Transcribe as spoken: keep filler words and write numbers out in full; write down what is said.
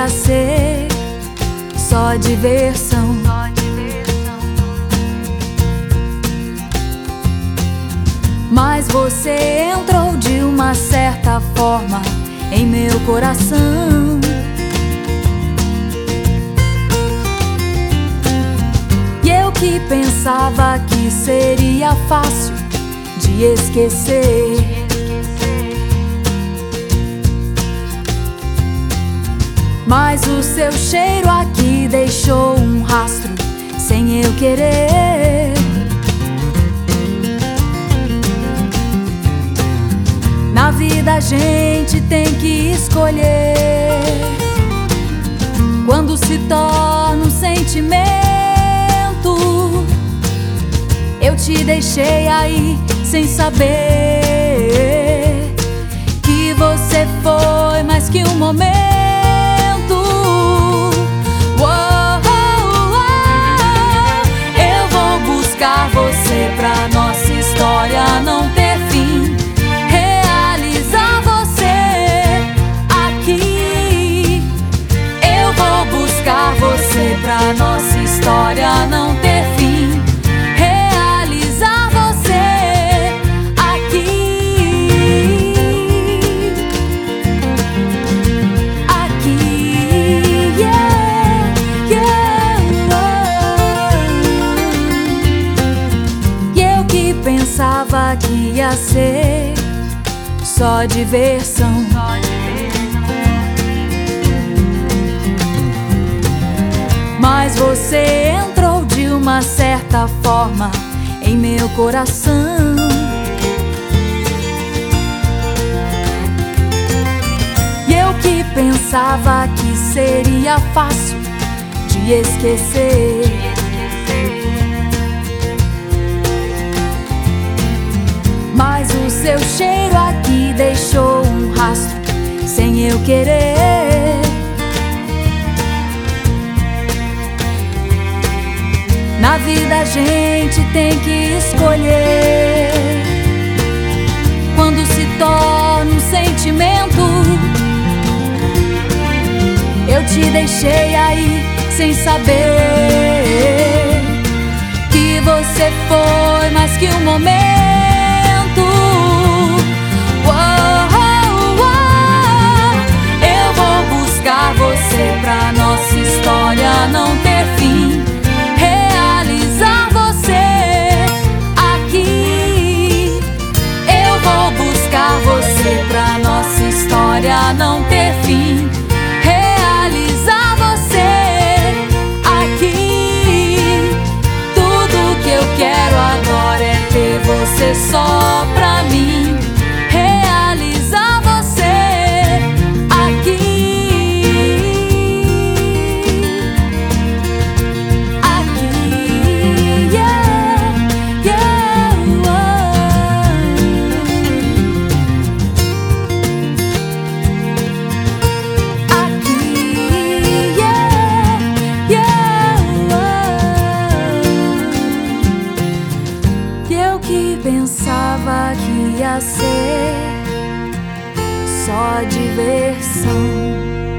ia ser só diversão. Mas você entrou de uma certa forma em meu coração. E eu que pensava que seria fácil de esquecer, mas o seu cheiro aqui deixou um rastro sem eu querer. Na vida a gente tem que escolher quando se torna um sentimento. Eu te deixei aí sem saber que você foi mais que um momento. Uou, uou, eu vou buscar você pra nossa história não ter fim. Realizar você aqui. Eu vou buscar você pra nossa história não ter fim. Realizar você aqui. Aqui, yeah, yeah. E eu que pensava que ia ser só diversão, mas você entrou de uma certa forma em meu coração. E eu que pensava que seria fácil de esquecer, mas o seu cheiro aqui deixou um rastro sem eu querer. Na vida a gente tem que escolher quando se torna um sentimento. Eu te deixei aí sem saber que você foi mais que um momento. Uou, uou, eu vou buscar você pra nossa história não ter fim. Realizar você aqui. Eu vou buscar você pra nossa história não ter fim. Realizar você aqui. Tudo que eu quero agora é ter você só pra mim. Realizar você aqui. Aqui, yeah, yeah, oh. Aqui, yeah, yeah, oh. Eu que pensava que ia ser só diversão.